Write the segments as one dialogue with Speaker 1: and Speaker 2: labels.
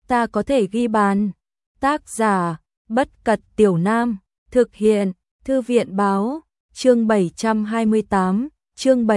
Speaker 1: ta có thể ghi bàn. Tác giả, Bất Cật Tiểu Nam, thực hiện, Thư viện Báo, chương 728, chương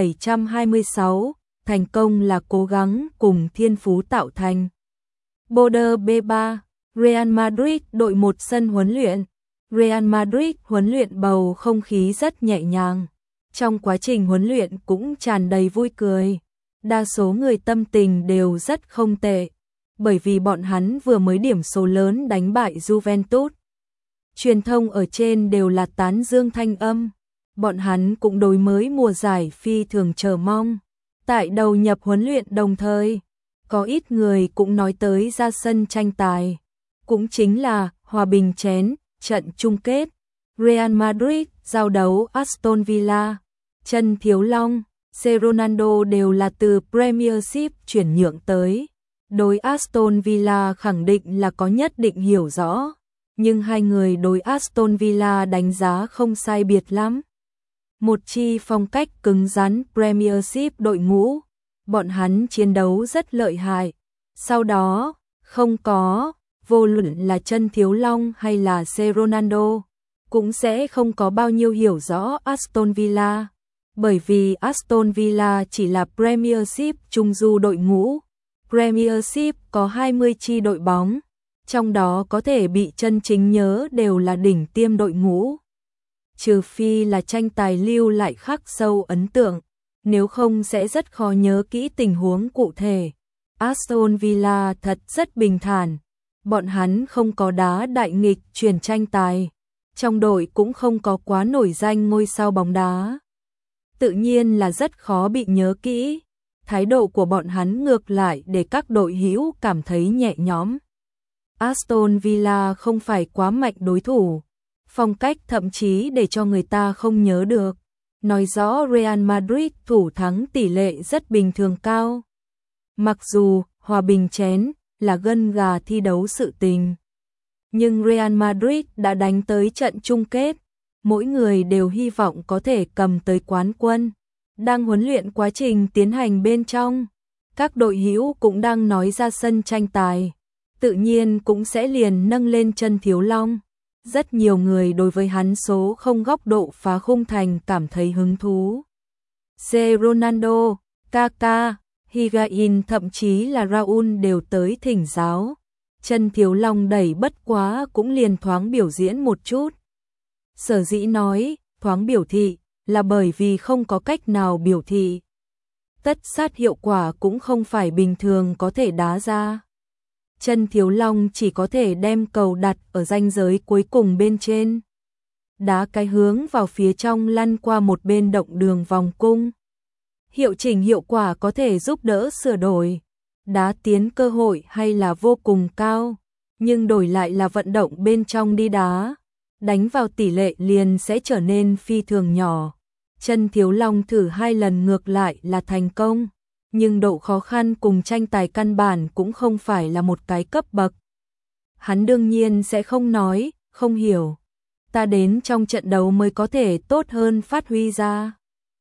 Speaker 1: 726, thành công là cố gắng cùng thiên phú tạo thành. Border B3, Real Madrid đội một sân huấn luyện. Real Madrid huấn luyện bầu không khí rất nhẹ nhàng. Trong quá trình huấn luyện cũng tràn đầy vui cười. Đa số người tâm tình đều rất không tệ, bởi vì bọn hắn vừa mới điểm số lớn đánh bại Juventus. Truyền thông ở trên đều là tán dương thanh âm. Bọn hắn cũng đối mới mùa giải phi thường chờ mong. Tại đầu nhập huấn luyện đồng thời, có ít người cũng nói tới ra sân tranh tài. Cũng chính là hòa bình chén, trận chung kết. Real Madrid giao đấu Aston Villa. Chân Thiếu Long, Ronaldo đều là từ Premiership chuyển nhượng tới. Đối Aston Villa khẳng định là có nhất định hiểu rõ. Nhưng hai người đối Aston Villa đánh giá không sai biệt lắm. Một chi phong cách cứng rắn Premiership đội ngũ. Bọn hắn chiến đấu rất lợi hại. Sau đó, không có, vô luận là Chân Thiếu Long hay là Ronaldo, cũng sẽ không có bao nhiêu hiểu rõ Aston Villa. Bởi vì Aston Villa chỉ là Premiership trung du đội ngũ. Premiership có 20 chi đội bóng, trong đó có thể bị chân chính nhớ đều là đỉnh tiêm đội ngũ. Trừ phi là tranh tài lưu lại khắc sâu ấn tượng, nếu không sẽ rất khó nhớ kỹ tình huống cụ thể. Aston Villa thật rất bình thản, bọn hắn không có đá đại nghịch chuyển tranh tài, trong đội cũng không có quá nổi danh ngôi sao bóng đá. Tự nhiên là rất khó bị nhớ kỹ. Thái độ của bọn hắn ngược lại để các đội hữu cảm thấy nhẹ nhõm. Aston Villa không phải quá mạnh đối thủ, phong cách thậm chí để cho người ta không nhớ được. Nói rõ Real Madrid thủ thắng tỷ lệ rất bình thường cao. Mặc dù hòa bình chén là gân gà thi đấu sự tình, nhưng Real Madrid đã đánh tới trận chung kết. Mỗi người đều hy vọng có thể cầm tới quán quân. Đang huấn luyện quá trình tiến hành bên trong, các đội hữu cũng đang nói ra sân tranh tài, tự nhiên cũng sẽ liền nâng lên Chân Thiếu Long. Rất nhiều người đối với hắn số không góc độ phá khung thành cảm thấy hứng thú. Ronaldo, Kaká, Higuain thậm chí là Raúl đều tới thỉnh giáo. Chân Thiếu Long đẩy bất quá cũng liền thoáng biểu diễn một chút. Sở dĩ nói thoáng biểu thị là bởi vì không có cách nào biểu thị. Tất sát hiệu quả cũng không phải bình thường có thể đá ra. Chân Thiếu Long chỉ có thể đem cầu đặt ở ranh giới cuối cùng bên trên. Đá cái hướng vào phía trong lăn qua một bên động đường vòng cung. Hiệu chỉnh hiệu quả có thể giúp đỡ sửa đổi. Đá tiến cơ hội hay là vô cùng cao, nhưng đổi lại là vận động bên trong đi đá. Đánh vào tỷ lệ liền sẽ trở nên phi thường nhỏ. Chân Thiếu Long thử 2 lần ngược lại là thành công, nhưng độ khó khăn cùng tranh tài căn bản cũng không phải là một cái cấp bậc. Hắn đương nhiên sẽ không nói, không hiểu. Ta đến trong trận đấu mới có thể tốt hơn phát huy ra.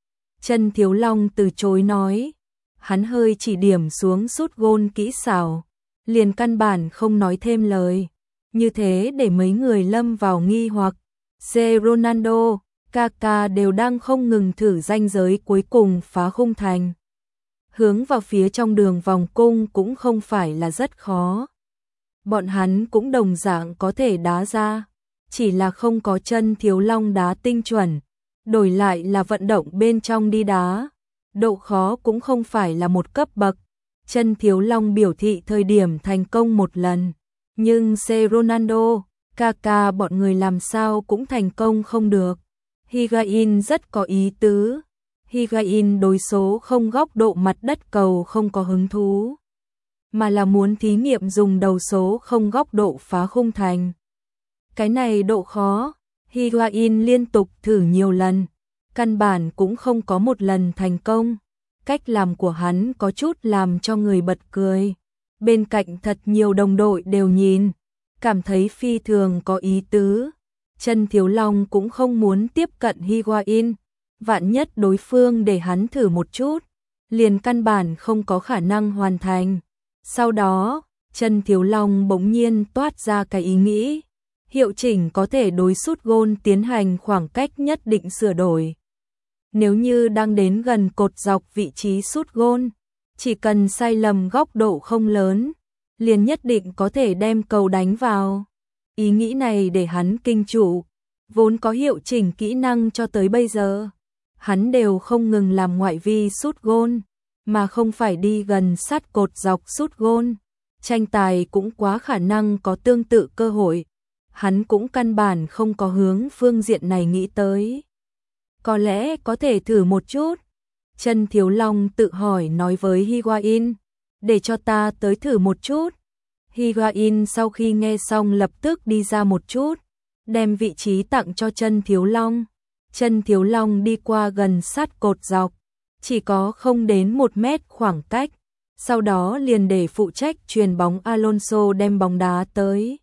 Speaker 1: Chân Thiếu Long từ chối nói. Hắn hơi chỉ điểm xuống sút gôn kỹ xảo, liền căn bản không nói thêm lời. Như thế để mấy người lâm vào nghi hoặc. Ronaldo, Kaká đều đang không ngừng thử ranh giới cuối cùng phá khung thành. Hướng vào phía trong đường vòng cung cũng không phải là rất khó. Bọn hắn cũng đồng dạng có thể đá ra, chỉ là không có Chân Thiếu Long đá tinh chuẩn, đổi lại là vận động bên trong đi đá. Độ khó cũng không phải là một cấp bậc. Chân Thiếu Long biểu thị thời điểm thành công một lần, nhưng Ronaldo, Kaká bọn người làm sao cũng thành công không được. Higuain rất có ý tứ. Higuain đối số không góc độ mặt đất cầu không có hứng thú, mà là muốn thí nghiệm dùng đầu số không góc độ phá khung thành. Cái này độ khó, Higuain liên tục thử nhiều lần, căn bản cũng không có một lần thành công. Cách làm của hắn có chút làm cho người bật cười. Bên cạnh thật nhiều đồng đội đều nhìn, cảm thấy phi thường có ý tứ. Chân Thiếu Long cũng không muốn tiếp cận Higuain, vạn nhất đối phương để hắn thử một chút, liền căn bản không có khả năng hoàn thành. Sau đó, Chân Thiếu Long bỗng nhiên toát ra cái ý nghĩ, hiệu chỉnh có thể đối sút gôn tiến hành khoảng cách nhất định sửa đổi. Nếu như đang đến gần cột dọc vị trí sút gôn, chỉ cần sai lầm góc độ không lớn, liền nhất định có thể đem cầu đánh vào. Ý nghĩ này để hắn kinh trụ, vốn có hiệu chỉnh kỹ năng cho tới bây giờ, hắn đều không ngừng làm ngoại vi sút gôn, mà không phải đi gần sát cột dọc sút gôn. Tranh tài cũng quá khả năng có tương tự cơ hội, hắn cũng căn bản không có hướng phương diện này nghĩ tới. Có lẽ có thể thử một chút. Chân Thiếu Long tự hỏi nói với Higuain, để cho ta tới thử một chút. Higuain sau khi nghe xong lập tức đi ra một chút, đem vị trí tặng cho Chân Thiếu Long. Chân Thiếu Long đi qua gần sát cột dọc, chỉ có không đến 1 mét khoảng cách, sau đó liền để phụ trách chuyền bóng Alonso đem bóng đá tới.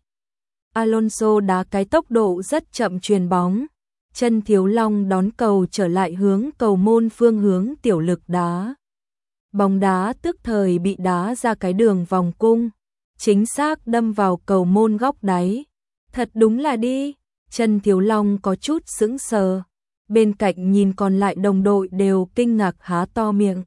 Speaker 1: Alonso đá cái tốc độ rất chậm chuyền bóng. Chân Thiếu Long đón cầu trở lại hướng cầu môn phương hướng tiểu lực đá. Bóng đá tức thời bị đá ra cái đường vòng cung, chính xác đâm vào cầu môn góc đáy. Thật đúng là đi, Chân Thiếu Long có chút sững sờ. Bên cạnh nhìn còn lại đồng đội đều kinh ngạc há to miệng.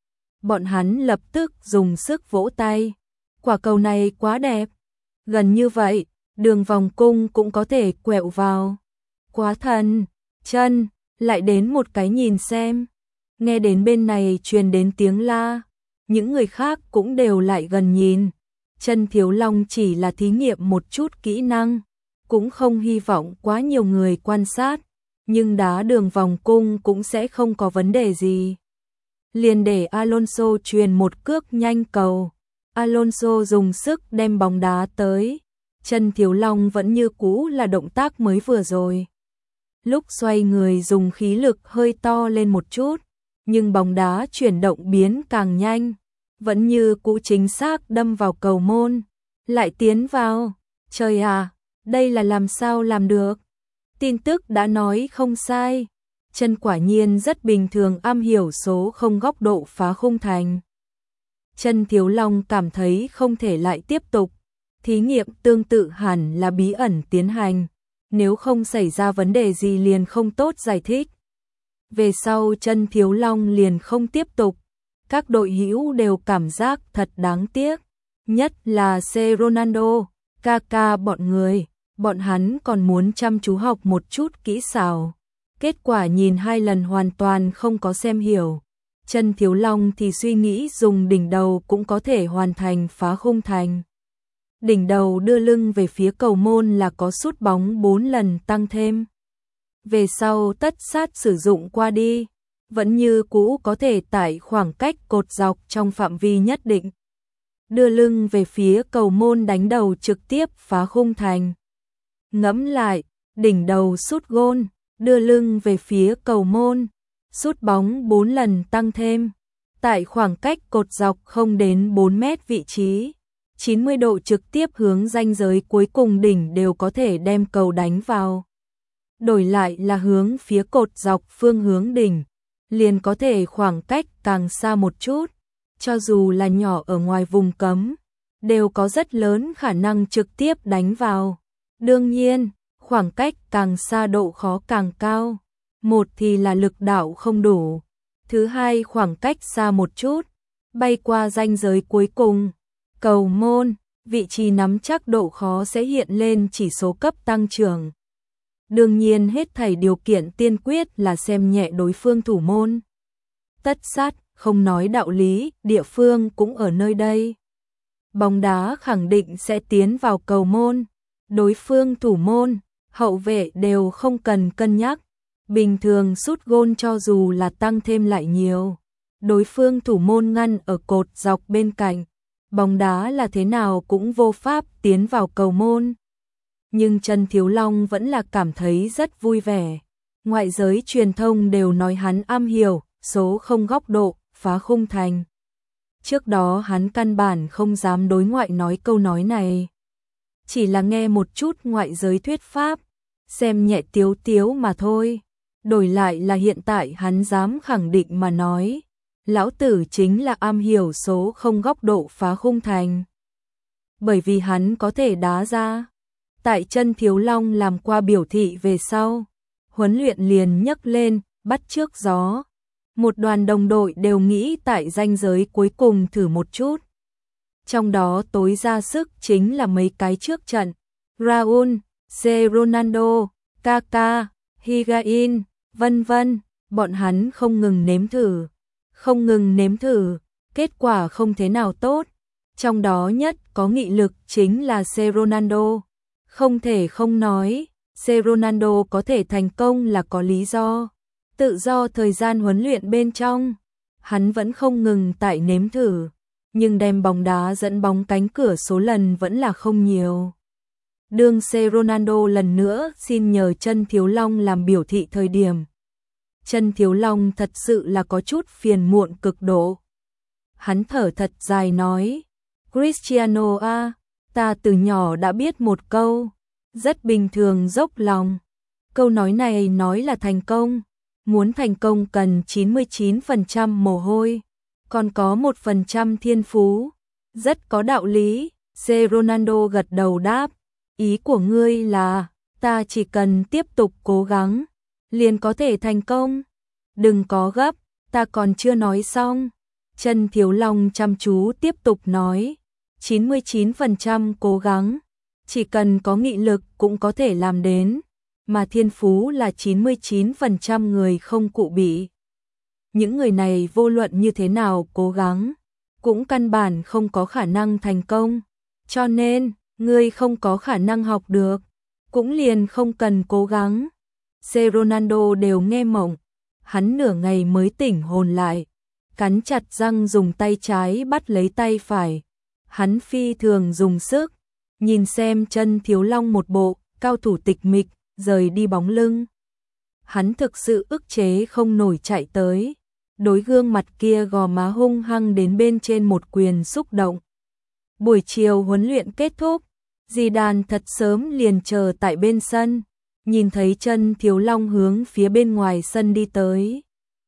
Speaker 1: Bọn hắn lập tức dùng sức vỗ tay. Quả cầu này quá đẹp. Gần như vậy, đường vòng cung cũng có thể quẹo vào. Quá thần, Chân, lại đến một cái nhìn xem. Nghe đến bên này truyền đến tiếng la, những người khác cũng đều lại gần nhìn. Chân Thiếu Long chỉ là thí nghiệm một chút kỹ năng, cũng không hy vọng quá nhiều người quan sát, nhưng đá đường vòng cung cũng sẽ không có vấn đề gì. Liền để Alonso truyền một cước nhanh cầu. Alonso dùng sức đem bóng đá tới. Chân Thiếu Long vẫn như cũ là động tác mới vừa rồi. Lúc xoay người dùng khí lực hơi to lên một chút, nhưng bóng đá chuyển động biến càng nhanh, vẫn như cũ chính xác đâm vào cầu môn, lại tiến vào. Trời à, đây là làm sao làm được? Tin tức đã nói không sai. Chân quả nhiên rất bình thường am hiểu số không góc độ phá khung thành. Chân Thiếu Long cảm thấy không thể lại tiếp tục. Thí nghiệm tương tự hẳn là bí ẩn tiến hành. Nếu không xảy ra vấn đề gì liền không tốt giải thích. Về sau Chân Thiếu Long liền không tiếp tục. Các đội hữu đều cảm giác thật đáng tiếc. Nhất là C. Ronaldo, Kaká bọn người. Bọn hắn còn muốn chăm chú học một chút kỹ xảo. Kết quả nhìn 2 lần hoàn toàn không có xem hiểu. Chân Thiếu Long thì suy nghĩ dùng đỉnh đầu cũng có thể hoàn thành phá khung thành. Đỉnh đầu đưa lưng về phía cầu môn là có sút bóng 4 lần tăng thêm. Về sau tất sát sử dụng qua đi, vẫn như cũ có thể tải khoảng cách cột dọc trong phạm vi nhất định. Đưa lưng về phía cầu môn đánh đầu trực tiếp phá khung thành. Ngẫm lại, đỉnh đầu sút gôn, đưa lưng về phía cầu môn, sút bóng 4 lần tăng thêm. Tại khoảng cách cột dọc không đến 4 mét vị trí, 90 độ trực tiếp hướng ranh giới cuối cùng đỉnh đều có thể đem cầu đánh vào. Đổi lại là hướng phía cột dọc phương hướng đỉnh, liền có thể khoảng cách càng xa một chút, cho dù là nhỏ ở ngoài vùng cấm, đều có rất lớn khả năng trực tiếp đánh vào. Đương nhiên, khoảng cách càng xa độ khó càng cao. Một thì là lực đạo không đủ, thứ hai khoảng cách xa một chút, bay qua ranh giới cuối cùng. Cầu môn, vị trí nắm chắc độ khó sẽ hiện lên chỉ số cấp tăng trưởng. Đương nhiên hết thảy điều kiện tiên quyết là xem nhẹ đối phương thủ môn. Tất sát, không nói đạo lý, địa phương cũng ở nơi đây. Bóng đá khẳng định sẽ tiến vào cầu môn. Đối phương thủ môn, hậu vệ đều không cần cân nhắc. Bình thường sút gôn cho dù là tăng thêm lại nhiều. Đối phương thủ môn ngăn ở cột dọc bên cạnh. Bóng đá là thế nào cũng vô pháp tiến vào cầu môn. Nhưng Chân Thiếu Long vẫn là cảm thấy rất vui vẻ. Ngoại giới truyền thông đều nói hắn am hiểu, số không góc độ, phá khung thành. Trước đó hắn căn bản không dám đối ngoại nói câu nói này. Chỉ là nghe một chút ngoại giới thuyết pháp, xem nhẹ tiếu tiếu mà thôi. Đổi lại là hiện tại hắn dám khẳng định mà nói. Lão tử chính là am hiểu số không góc độ phá khung thành. bởi vì hắn có thể đá ra. Tại chân Thiếu Long làm qua biểu thị về sau, huấn luyện liền nhấc lên, bắt chước gió. Một đoàn đồng đội đều nghĩ tại ranh giới cuối cùng thử một chút. Trong đó tối ra sức chính là mấy cái trước trận. Raul, C. Ronaldo, Kaká, Higuain, vân vân, bọn hắn không ngừng nếm thử, kết quả không thế nào tốt. Trong đó nhất có nghị lực chính là C. Ronaldo. Không thể không nói, C. Ronaldo có thể thành công là có lý do. Tự do thời gian huấn luyện bên trong, hắn vẫn không ngừng tại nếm thử, nhưng đem bóng đá dẫn bóng cánh cửa số lần vẫn là không nhiều. Đương C. Ronaldo lần nữa xin nhờ chân Thiếu Long làm biểu thị thời điểm. Chân Thiếu Long thật sự là có chút phiền muộn cực độ. Hắn thở thật dài nói, Cristiano à, ta từ nhỏ đã biết một câu, rất bình thường dốc lòng. Câu nói này nói là thành công. Muốn thành công cần 99% mồ hôi, còn có 1% thiên phú. Rất có đạo lý, C. Ronaldo gật đầu đáp. Ý của ngươi là, ta chỉ cần tiếp tục cố gắng, liền có thể thành công. Đừng có gấp, ta còn chưa nói xong. Chân Thiếu Long chăm chú tiếp tục nói, 99% cố gắng, chỉ cần có nghị lực cũng có thể làm đến. Mà thiên phú là 99% người không cụ bị. Những người này vô luận như thế nào cố gắng, cũng căn bản không có khả năng thành công. Cho nên, ngươi không có khả năng học được, cũng liền không cần cố gắng. C. Ronaldo đều nghe mộng, hắn nửa ngày mới tỉnh hồn lại, cắn chặt răng dùng tay trái bắt lấy tay phải. Hắn phi thường dùng sức, nhìn xem chân Thiếu Long một bộ, cao thủ tịch mịch, rời đi bóng lưng. Hắn thực sự ức chế không nổi chạy tới, đối gương mặt kia gò má hung hăng đến bên trên một quyền xúc động. Buổi chiều huấn luyện kết thúc, Zidane thật sớm liền chờ tại bên sân, nhìn thấy chân Thiếu Long hướng phía bên ngoài sân đi tới.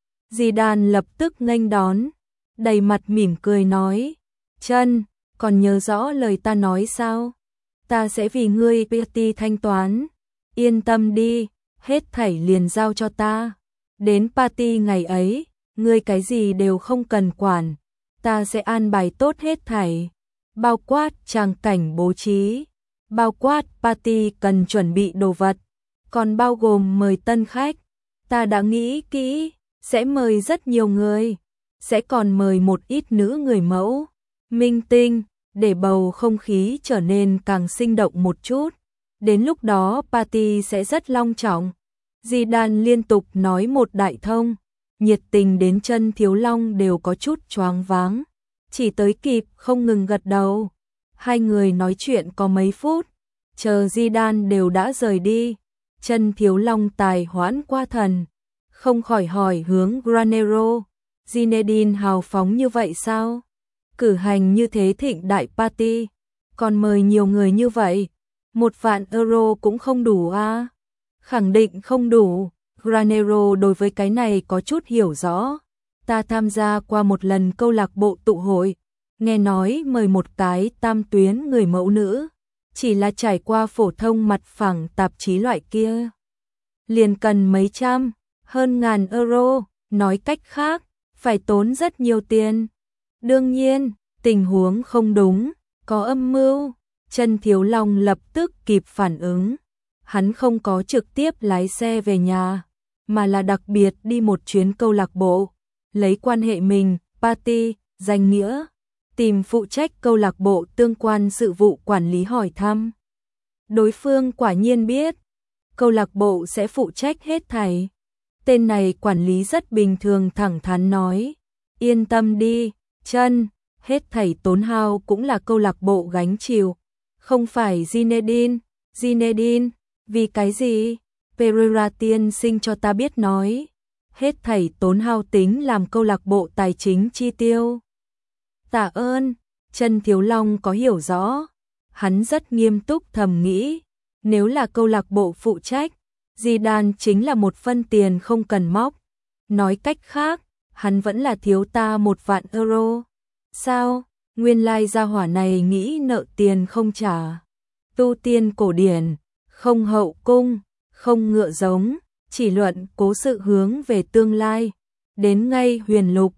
Speaker 1: Zidane lập tức nghênh đón, đầy mặt mỉm cười nói, chân, còn nhớ rõ lời ta nói sao? Ta sẽ vì ngươi PT thanh toán. Yên tâm đi, hết thảy liền giao cho ta. Đến party ngày ấy, ngươi cái gì đều không cần quản, ta sẽ an bài tốt hết thảy. Bao quát tràng cảnh bố trí, bao quát party cần chuẩn bị đồ vật, còn bao gồm mời tân khách. Ta đã nghĩ kỹ, sẽ mời rất nhiều người, sẽ còn mời một ít nữ người mẫu, minh tinh, để bầu không khí trở nên càng sinh động một chút. Đến lúc đó party sẽ rất long trọng. Zidane liên tục nói một đại thông, nhiệt tình đến chân Thiếu Long đều có chút choáng váng, chỉ tới kịp không ngừng gật đầu. Hai người nói chuyện có mấy phút, chờ Zidane đều đã rời đi, chân Thiếu Long tài hoãn qua thần, không khỏi hỏi hướng Granero, Zinedine hào phóng như vậy sao? Cử hành như thế thịnh đại party, còn mời nhiều người như vậy, 1.000.000 euro cũng không đủ à? Khẳng định không đủ. Granero đối với cái này có chút hiểu rõ. Ta tham gia qua một lần câu lạc bộ tụ hội, nghe nói mời một cái tam tuyến người mẫu nữ, chỉ là trải qua phổ thông mặt phẳng tạp chí loại kia, liền cần mấy trăm, hơn ngàn euro, nói cách khác, phải tốn rất nhiều tiền. Đương nhiên, tình huống không đúng, có âm mưu. Chân Thiếu Long lập tức kịp phản ứng. Hắn không có trực tiếp lái xe về nhà, mà là đặc biệt đi một chuyến câu lạc bộ, lấy quan hệ mình, party, danh nghĩa, tìm phụ trách câu lạc bộ tương quan sự vụ quản lý hỏi thăm. Đối phương quả nhiên biết, câu lạc bộ sẽ phụ trách hết thảy. Tên này quản lý rất bình thường thẳng thắn nói, yên tâm đi, chân, hết thảy tốn hao cũng là câu lạc bộ gánh chịu. Không phải Zinedine, vì cái gì? Pereira tiên sinh cho ta biết nói, hết thảy tốn hao tính làm câu lạc bộ tài chính chi tiêu. Tạ ơn, chân Thiếu Long có hiểu rõ, hắn rất nghiêm túc thầm nghĩ, nếu là câu lạc bộ phụ trách, Zidane chính là một phân tiền không cần móc. Nói cách khác, hắn vẫn là thiếu ta 1.000.000 euro. Sao? Nguyên lai gia hỏa này nghĩ nợ tiền không trả. Tu tiên cổ điển, không hậu cung, không ngựa giống, chỉ luận cố sự hướng về tương lai. Đến ngay huyền lục,